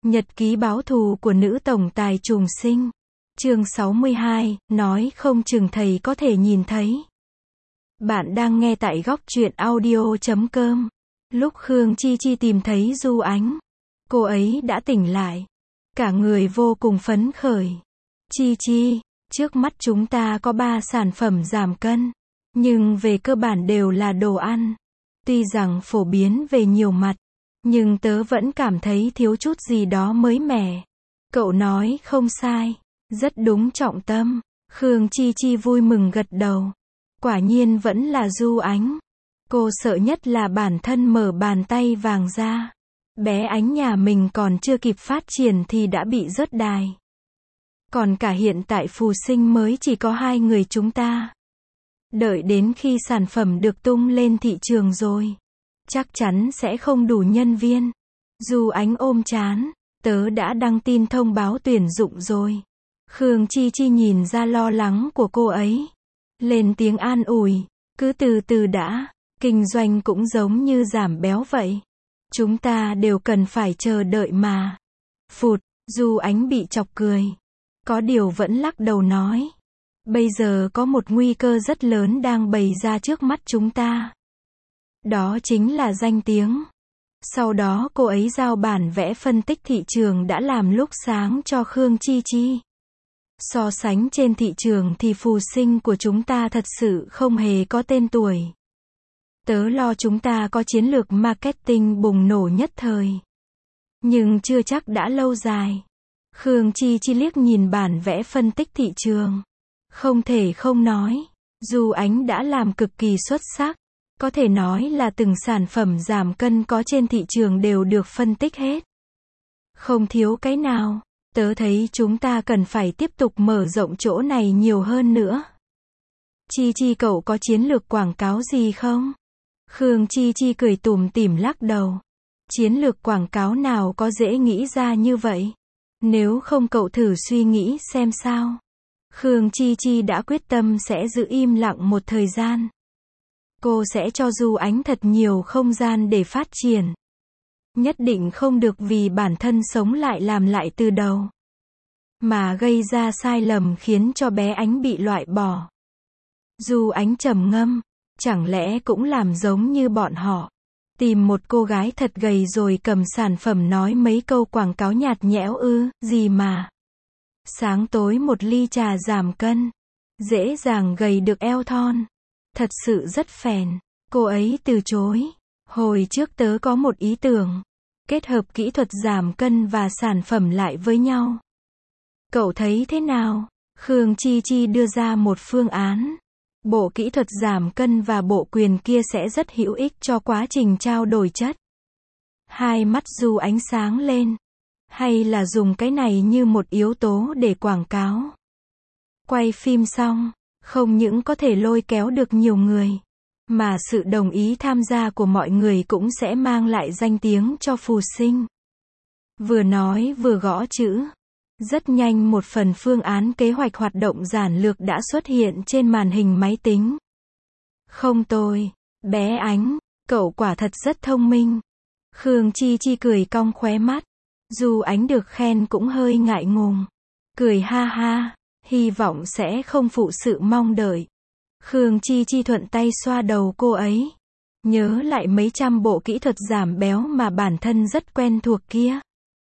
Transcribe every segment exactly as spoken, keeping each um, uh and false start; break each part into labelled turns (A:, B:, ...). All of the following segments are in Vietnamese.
A: Nhật ký báo thù của nữ tổng tài trùng sinh. Chương sáu mươi hai, nói không chừng thầy có thể nhìn thấy. Bạn đang nghe tại góc truyện audio chấm com. Lúc Khương Chi Chi tìm thấy Du Ánh, cô ấy đã tỉnh lại. Cả người vô cùng phấn khởi. Chi Chi, trước mắt chúng ta có ba sản phẩm giảm cân. Nhưng về cơ bản đều là đồ ăn. Tuy rằng phổ biến về nhiều mặt, nhưng tớ vẫn cảm thấy thiếu chút gì đó mới mẻ. Cậu nói không sai, rất đúng trọng tâm. Khương Chi Chi vui mừng gật đầu. Quả nhiên vẫn là Du Ánh. Cô sợ nhất là bản thân mở bàn tay vàng ra. Bé Ánh nhà mình còn chưa kịp phát triển thì đã bị rớt đài. Còn cả hiện tại Phù Sinh mới chỉ có hai người chúng ta. Đợi đến khi sản phẩm được tung lên thị trường rồi, chắc chắn sẽ không đủ nhân viên. Du Ánh ôm chán, tớ đã đăng tin thông báo tuyển dụng rồi. Khương Chi Chi nhìn ra lo lắng của cô ấy, lên tiếng an ủi, cứ từ từ đã, kinh doanh cũng giống như giảm béo vậy. Chúng ta đều cần phải chờ đợi mà. Phụt, Du Ánh bị chọc cười. Có điều vẫn lắc đầu nói. Bây giờ có một nguy cơ rất lớn đang bày ra trước mắt chúng ta. Đó chính là danh tiếng. Sau đó cô ấy giao bản vẽ phân tích thị trường đã làm lúc sáng cho Khương Chi Chi. So sánh trên thị trường thì Phù Sinh của chúng ta thật sự không hề có tên tuổi. Tớ lo chúng ta có chiến lược marketing bùng nổ nhất thời, nhưng chưa chắc đã lâu dài. Khương Chi Chi liếc nhìn bản vẽ phân tích thị trường. Không thể không nói, Du Ánh đã làm cực kỳ xuất sắc. Có thể nói là từng sản phẩm giảm cân có trên thị trường đều được phân tích hết. Không thiếu cái nào. Tớ thấy chúng ta cần phải tiếp tục mở rộng chỗ này nhiều hơn nữa. Chi Chi cậu có chiến lược quảng cáo gì không? Khương Chi Chi cười tủm tỉm lắc đầu. Chiến lược quảng cáo nào có dễ nghĩ ra như vậy? Nếu không cậu thử suy nghĩ xem sao. Khương Chi Chi đã quyết tâm sẽ giữ im lặng một thời gian. Cô sẽ cho Du Ánh thật nhiều không gian để phát triển. Nhất định không được vì bản thân sống lại làm lại từ đầu, mà gây ra sai lầm khiến cho bé Ánh bị loại bỏ. Du Ánh trầm ngâm, chẳng lẽ cũng làm giống như bọn họ. Tìm một cô gái thật gầy rồi cầm sản phẩm nói mấy câu quảng cáo nhạt nhẽo ư, gì mà. Sáng tối một ly trà giảm cân, dễ dàng gầy được eo thon. Thật sự rất phèn. Cô ấy từ chối. Hồi trước tớ có một ý tưởng. Kết hợp kỹ thuật giảm cân và sản phẩm lại với nhau. Cậu thấy thế nào? Khương Chi Chi đưa ra một phương án. Bộ kỹ thuật giảm cân và bộ quyền kia sẽ rất hữu ích cho quá trình trao đổi chất. Hai mắt Du Ánh sáng lên. Hay là dùng cái này như một yếu tố để quảng cáo. Quay phim xong, không những có thể lôi kéo được nhiều người, mà sự đồng ý tham gia của mọi người cũng sẽ mang lại danh tiếng cho Phù Sinh. Vừa nói vừa gõ chữ. Rất nhanh một phần phương án kế hoạch hoạt động giản lược đã xuất hiện trên màn hình máy tính. Không tồi, bé Ánh, cậu quả thật rất thông minh. Khương Chi Chi cười cong khóe mắt. Du Ánh được khen cũng hơi ngại ngùng. Cười ha ha, hy vọng sẽ không phụ sự mong đợi. Khương Chi Chi thuận tay xoa đầu cô ấy. Nhớ lại mấy trăm bộ kỹ thuật giảm béo mà bản thân rất quen thuộc kia.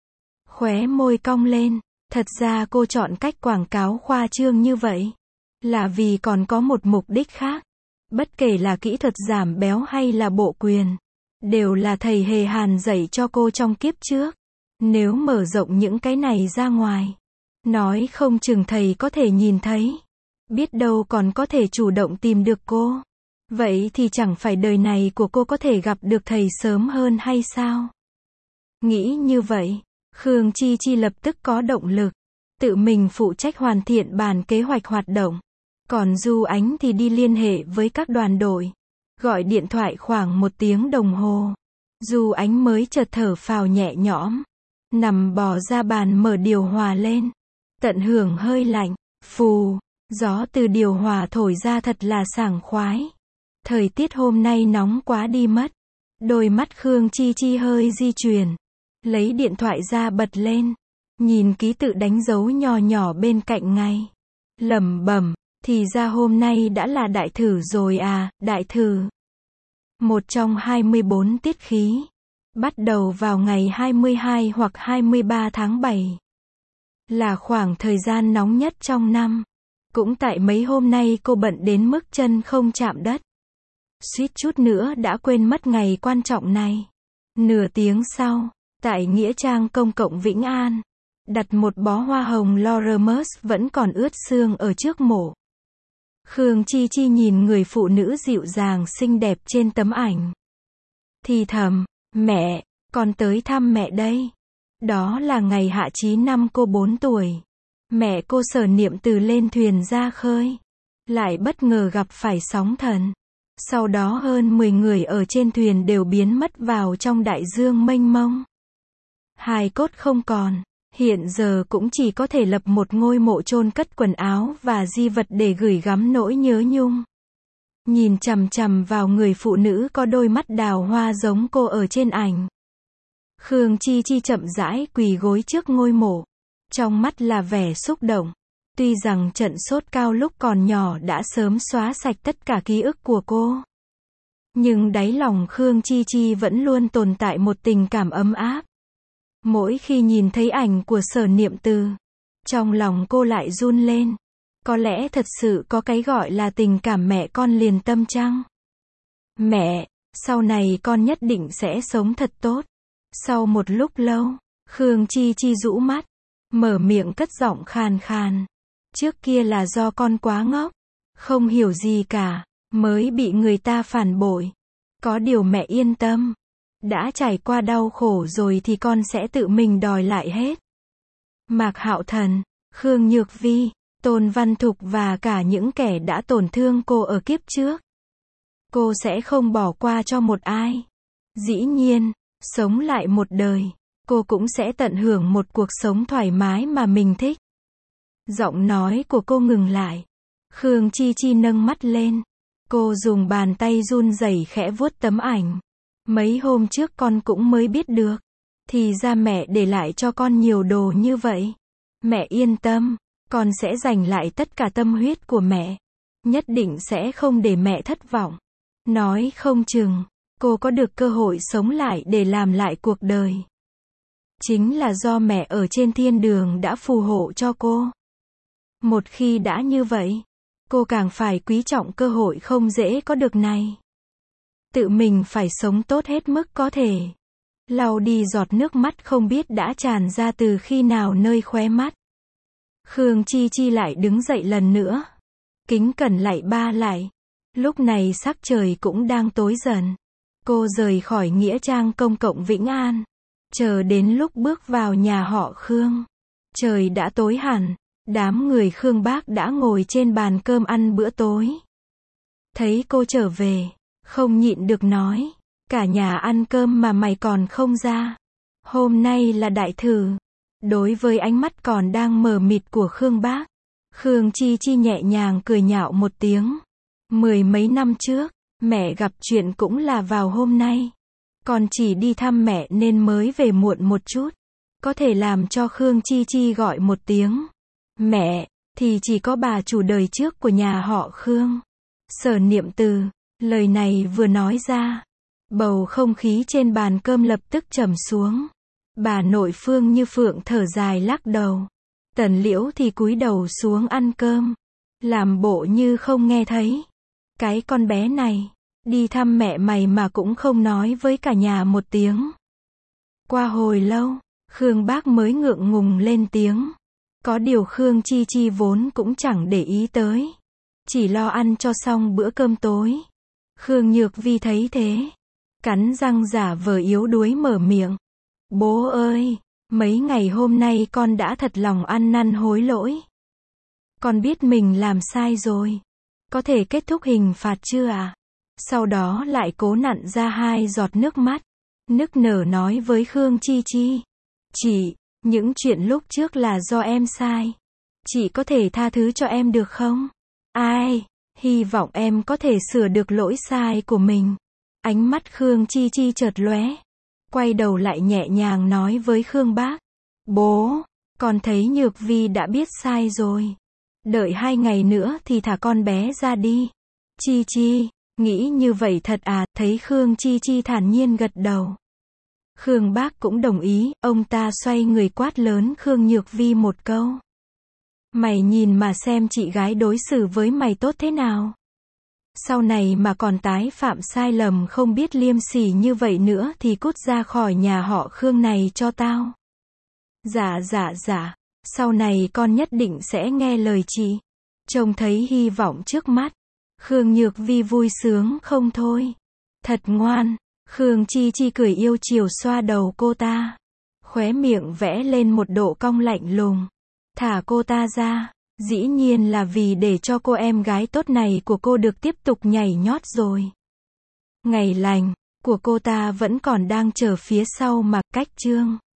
A: Khóe môi cong lên. Thật ra cô chọn cách quảng cáo khoa trương như vậy là vì còn có một mục đích khác. Bất kể là kỹ thuật giảm béo hay là bộ quyền, đều là thầy Hề Hàn dạy cho cô trong kiếp trước. Nếu mở rộng những cái này ra ngoài, nói không chừng thầy có thể nhìn thấy. Biết đâu còn có thể chủ động tìm được cô. Vậy thì chẳng phải đời này của cô có thể gặp được thầy sớm hơn hay sao? Nghĩ như vậy, Khương Chi Chi lập tức có động lực. Tự mình phụ trách hoàn thiện bản kế hoạch hoạt động. Còn Du Ánh thì đi liên hệ với các đoàn đội. Gọi điện thoại khoảng một tiếng đồng hồ. Du Ánh mới chợt thở phào nhẹ nhõm. Nằm bò ra bàn mở điều hòa lên. Tận hưởng hơi lạnh. Phù, gió từ điều hòa thổi ra thật là sảng khoái. Thời tiết hôm nay nóng quá đi mất. Đôi mắt Khương Chi Chi hơi di chuyển. Lấy điện thoại ra bật lên. Nhìn ký tự đánh dấu nhỏ nhỏ bên cạnh ngày. Lẩm bẩm, thì ra hôm nay đã là đại thử rồi à, đại thử. Một trong hai mươi bốn tiết khí. Bắt đầu vào ngày hai mươi hai hoặc hai mươi ba tháng bảy. Là khoảng thời gian nóng nhất trong năm. Cũng tại mấy hôm nay cô bận đến mức chân không chạm đất. Suýt chút nữa đã quên mất ngày quan trọng này. Nửa tiếng sau, tại Nghĩa trang công cộng Vĩnh An, đặt một bó hoa hồng Laurelmus vẫn còn ướt sương ở trước mộ. Khương Chi Chi nhìn người phụ nữ dịu dàng xinh đẹp trên tấm ảnh. Thì thầm, mẹ, con tới thăm mẹ đây. Đó là ngày hạ chí năm cô bốn tuổi. Mẹ cô Sở Niệm Từ lên thuyền ra khơi. Lại bất ngờ gặp phải sóng thần. Sau đó hơn mười người ở trên thuyền đều biến mất vào trong đại dương mênh mông. Hài cốt không còn. Hiện giờ cũng chỉ có thể lập một ngôi mộ chôn cất quần áo và di vật để gửi gắm nỗi nhớ nhung. Nhìn chằm chằm vào người phụ nữ có đôi mắt đào hoa giống cô ở trên ảnh. Khương Chi Chi chậm rãi quỳ gối trước ngôi mộ. Trong mắt là vẻ xúc động. Tuy rằng trận sốt cao lúc còn nhỏ đã sớm xóa sạch tất cả ký ức của cô. Nhưng đáy lòng Khương Chi Chi vẫn luôn tồn tại một tình cảm ấm áp. Mỗi khi nhìn thấy ảnh của Sở Niệm Từ, trong lòng cô lại run lên. Có lẽ thật sự có cái gọi là tình cảm mẹ con liền tâm chăng? Mẹ, sau này con nhất định sẽ sống thật tốt. Sau một lúc lâu, Khương Chi Chi rũ mắt, mở miệng cất giọng khàn khàn. Trước kia là do con quá ngốc, không hiểu gì cả, mới bị người ta phản bội. Có điều mẹ yên tâm. Đã trải qua đau khổ rồi thì con sẽ tự mình đòi lại hết. Mạc Hạo Thần, Khương Nhược Vi, Tôn Văn Thục và cả những kẻ đã tổn thương cô ở kiếp trước. Cô sẽ không bỏ qua cho một ai. Dĩ nhiên, sống lại một đời, cô cũng sẽ tận hưởng một cuộc sống thoải mái mà mình thích. Giọng nói của cô ngừng lại. Khương Chi Chi nâng mắt lên. Cô dùng bàn tay run rẩy khẽ vuốt tấm ảnh. Mấy hôm trước con cũng mới biết được. Thì ra mẹ để lại cho con nhiều đồ như vậy. Mẹ yên tâm, con sẽ dành lại tất cả tâm huyết của mẹ. Nhất định sẽ không để mẹ thất vọng. Nói không chừng, cô có được cơ hội sống lại để làm lại cuộc đời. Chính là do mẹ ở trên thiên đường đã phù hộ cho cô. Một khi đã như vậy, cô càng phải quý trọng cơ hội không dễ có được này. Tự mình phải sống tốt hết mức có thể. Lau đi giọt nước mắt không biết đã tràn ra từ khi nào nơi khóe mắt. Khương Chi Chi lại đứng dậy lần nữa. Kính cẩn lạy ba lại. Lúc này sắc trời cũng đang tối dần. Cô rời khỏi Nghĩa trang công cộng Vĩnh An. Chờ đến lúc bước vào nhà họ Khương. Trời đã tối hẳn. Đám người Khương Bác đã ngồi trên bàn cơm ăn bữa tối. Thấy cô trở về, không nhịn được nói. Cả nhà ăn cơm mà mày còn không ra. Hôm nay là đại thử. Đối với ánh mắt còn đang mờ mịt của Khương Bác, Khương Chi Chi nhẹ nhàng cười nhạo một tiếng. Mười mấy năm trước, mẹ gặp chuyện cũng là vào hôm nay. Con chỉ đi thăm mẹ nên mới về muộn một chút. Có thể làm cho Khương Chi Chi gọi một tiếng mẹ, thì chỉ có bà chủ đời trước của nhà họ Khương. Sở Niệm Từ. Lời này vừa nói ra, bầu không khí trên bàn cơm lập tức trầm xuống. Bà nội Phương Như Phượng thở dài lắc đầu. Tần Liễu thì cúi đầu xuống ăn cơm, làm bộ như không nghe thấy. Cái con bé này, đi thăm mẹ mày mà cũng không nói với cả nhà một tiếng. Qua hồi lâu, Khương Bác mới ngượng ngùng lên tiếng. Có điều Khương Chi Chi vốn cũng chẳng để ý tới. Chỉ lo ăn cho xong bữa cơm tối. Khương Nhược Vi thấy thế, cắn răng giả vờ yếu đuối mở miệng. Bố ơi, mấy ngày hôm nay con đã thật lòng ăn năn hối lỗi. Con biết mình làm sai rồi. Có thể kết thúc hình phạt chưa à? Sau đó lại cố nặn ra hai giọt nước mắt. Nức nở nói với Khương Chi Chi. Chị, những chuyện lúc trước là do em sai. Chị có thể tha thứ cho em được không? Ai? Hy vọng em có thể sửa được lỗi sai của mình. Ánh mắt Khương Chi Chi chợt lóe. quay đầu lại nhẹ nhàng nói với Khương Bác. Bố, con thấy Nhược Vi đã biết sai rồi. Đợi hai ngày nữa thì thả con bé ra đi. Chi Chi, nghĩ như vậy thật à, thấy Khương Chi Chi thản nhiên gật đầu. Khương Bác cũng đồng ý, ông ta xoay người quát lớn Khương Nhược Vi một câu. Mày nhìn mà xem chị gái đối xử với mày tốt thế nào. Sau này mà còn tái phạm sai lầm không biết liêm sỉ như vậy nữa thì cút ra khỏi nhà họ Khương này cho tao. Dạ dạ dạ, sau này con nhất định sẽ nghe lời chị. Trông thấy hy vọng trước mắt, Khương Nhược Vi vui sướng không thôi. Thật ngoan, Khương Chi Chi cười yêu chiều xoa đầu cô ta. Khóe miệng vẽ lên một độ cong lạnh lùng. Thả cô ta ra, dĩ nhiên là vì để cho cô em gái tốt này của cô được tiếp tục nhảy nhót rồi. Ngày lành của cô ta vẫn còn đang chờ phía sau mà cách chương